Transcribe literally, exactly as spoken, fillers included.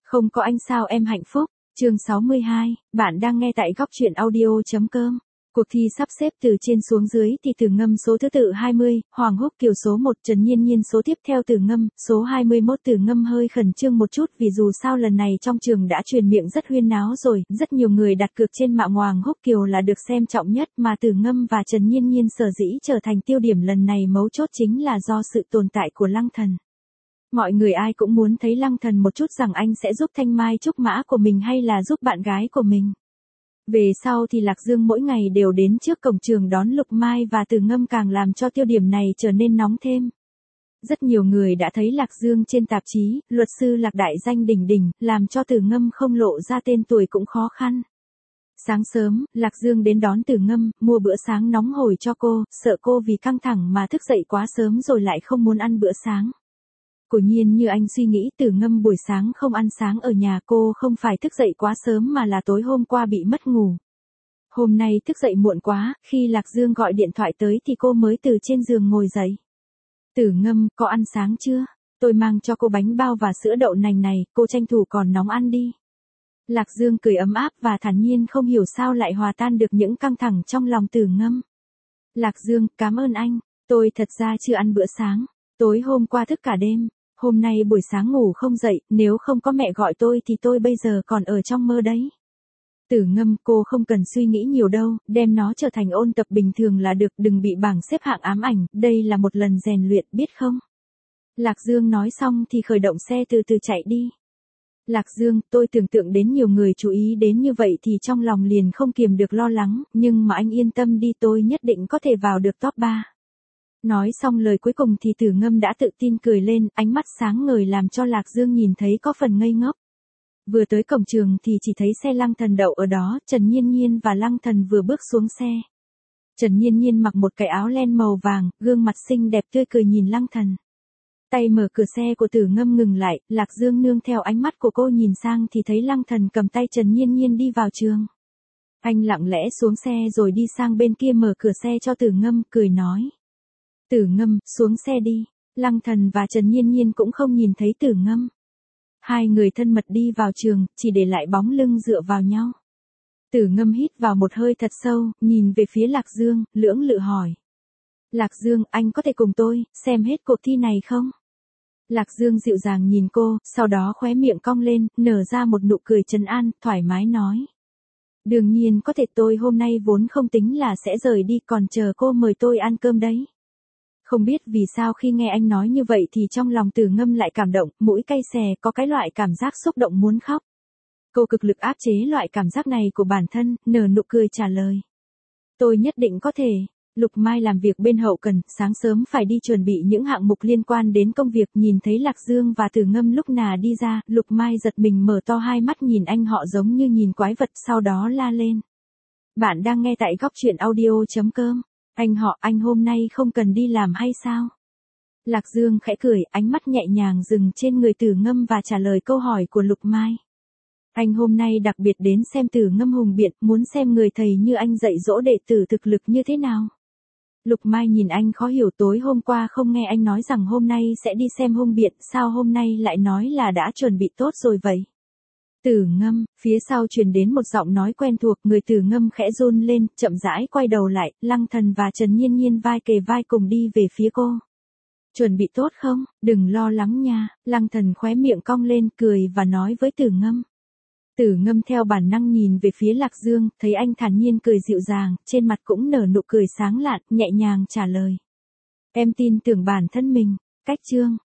Không có anh sao em hạnh phúc, chương sáu mươi hai, bạn đang nghe tại góc truyện audio.com. Cuộc thi sắp xếp từ trên xuống dưới thì Từ Ngâm số thứ tự hai mươi, Hoàng Húc Kiều số một, Trần Nhiên Nhiên số tiếp theo Từ Ngâm, số hai mươi mốt. Từ Ngâm hơi khẩn trương một chút vì dù sao lần này trong trường đã truyền miệng rất huyên náo rồi, rất nhiều người đặt cược trên mạng Hoàng Húc Kiều là được xem trọng nhất, mà Từ Ngâm và Trần Nhiên Nhiên sở dĩ trở thành tiêu điểm lần này mấu chốt chính là do sự tồn tại của Lăng Thần. Mọi người ai cũng muốn thấy Lăng Thần một chút rằng anh sẽ giúp thanh mai trúc mã của mình hay là giúp bạn gái của mình. Về sau thì Lạc Dương mỗi ngày đều đến trước cổng trường đón Lục Mai và Từ Ngâm càng làm cho tiêu điểm này trở nên nóng thêm. Rất nhiều người đã thấy Lạc Dương trên tạp chí, luật sư Lạc đại danh đỉnh đỉnh, làm cho Từ Ngâm không lộ ra tên tuổi cũng khó khăn. Sáng sớm, Lạc Dương đến đón Từ Ngâm, mua bữa sáng nóng hổi cho cô, sợ cô vì căng thẳng mà thức dậy quá sớm rồi lại không muốn ăn bữa sáng. Quả nhiên như anh suy nghĩ, Từ Ngâm buổi sáng không ăn sáng ở nhà, cô không phải thức dậy quá sớm mà là tối hôm qua bị mất ngủ. Hôm nay thức dậy muộn quá, khi Lạc Dương gọi điện thoại tới thì cô mới từ trên giường ngồi dậy. Từ Ngâm, có ăn sáng chưa? Tôi mang cho cô bánh bao và sữa đậu nành này, cô tranh thủ còn nóng ăn đi. Lạc Dương cười ấm áp và thản nhiên, không hiểu sao lại hòa tan được những căng thẳng trong lòng Từ Ngâm. Lạc Dương, cảm ơn anh, tôi thật ra chưa ăn bữa sáng, tối hôm qua thức cả đêm. Hôm nay buổi sáng ngủ không dậy, nếu không có mẹ gọi tôi thì tôi bây giờ còn ở trong mơ đấy. Từ Ngâm, cô không cần suy nghĩ nhiều đâu, đem nó trở thành ôn tập bình thường là được, đừng bị bảng xếp hạng ám ảnh, đây là một lần rèn luyện, biết không? Lạc Dương nói xong thì khởi động xe từ từ chạy đi. Lạc Dương, tôi tưởng tượng đến nhiều người chú ý đến như vậy thì trong lòng liền không kiềm được lo lắng, nhưng mà anh yên tâm đi, tôi nhất định có thể vào được top ba. Nói xong lời cuối cùng thì Từ Ngâm đã tự tin cười lên, ánh mắt sáng ngời làm cho Lạc Dương nhìn thấy có phần ngây ngốc. Vừa tới cổng trường thì chỉ thấy xe Lăng Thần đậu ở đó, Trần Nhiên Nhiên và Lăng Thần vừa bước xuống xe. Trần Nhiên Nhiên mặc một cái áo len màu vàng, gương mặt xinh đẹp tươi cười nhìn Lăng Thần. Tay mở cửa xe của Từ Ngâm ngừng lại, Lạc Dương nương theo ánh mắt của cô nhìn sang thì thấy Lăng Thần cầm tay Trần Nhiên Nhiên đi vào trường. Anh lặng lẽ xuống xe rồi đi sang bên kia mở cửa xe cho Từ Ngâm, cười nói. Từ Ngâm, xuống xe đi. Lăng Thần và Trần Nhiên Nhiên cũng không nhìn thấy Từ Ngâm. Hai người thân mật đi vào trường, chỉ để lại bóng lưng dựa vào nhau. Từ Ngâm hít vào một hơi thật sâu, nhìn về phía Lạc Dương, lưỡng lự hỏi. Lạc Dương, anh có thể cùng tôi, xem hết cuộc thi này không? Lạc Dương dịu dàng nhìn cô, sau đó khóe miệng cong lên, nở ra một nụ cười trấn an, thoải mái nói. Đương nhiên có thể, tôi hôm nay vốn không tính là sẽ rời đi, còn chờ cô mời tôi ăn cơm đấy. Không biết vì sao khi nghe anh nói như vậy thì trong lòng Từ Ngâm lại cảm động, mũi cay xè, có cái loại cảm giác xúc động muốn khóc. Cô cực lực áp chế loại cảm giác này của bản thân, nở nụ cười trả lời. Tôi nhất định có thể. Lục Mai làm việc bên hậu cần, sáng sớm phải đi chuẩn bị những hạng mục liên quan đến công việc, nhìn thấy Lạc Dương và Từ Ngâm lúc nà đi ra, Lục Mai giật mình mở to hai mắt nhìn anh họ giống như nhìn quái vật, sau đó la lên. Bạn đang nghe tại góc truyện audio.com. Anh họ, anh hôm nay không cần đi làm hay sao? Lạc Dương khẽ cười, ánh mắt nhẹ nhàng dừng trên người Từ Ngâm và trả lời câu hỏi của Lục Mai. Anh hôm nay đặc biệt đến xem Từ Ngâm hùng biện, muốn xem người thầy như anh dạy dỗ đệ tử thực lực như thế nào. Lục Mai nhìn anh khó hiểu, tối hôm qua không nghe anh nói rằng hôm nay sẽ đi xem hung biện, sao hôm nay lại nói là đã chuẩn bị tốt rồi vậy? Từ Ngâm, phía sau truyền đến một giọng nói quen thuộc, người Từ Ngâm khẽ run lên, chậm rãi quay đầu lại, Lăng Thần và Trần Nhiên Nhiên vai kề vai cùng đi về phía cô. Chuẩn bị tốt không? Đừng lo lắng nha. Lăng Thần khóe miệng cong lên, cười và nói với Từ Ngâm. Từ Ngâm theo bản năng nhìn về phía Lạc Dương, thấy anh thản nhiên cười dịu dàng, trên mặt cũng nở nụ cười sáng lạn, nhẹ nhàng trả lời. Em tin tưởng bản thân mình. Cách chương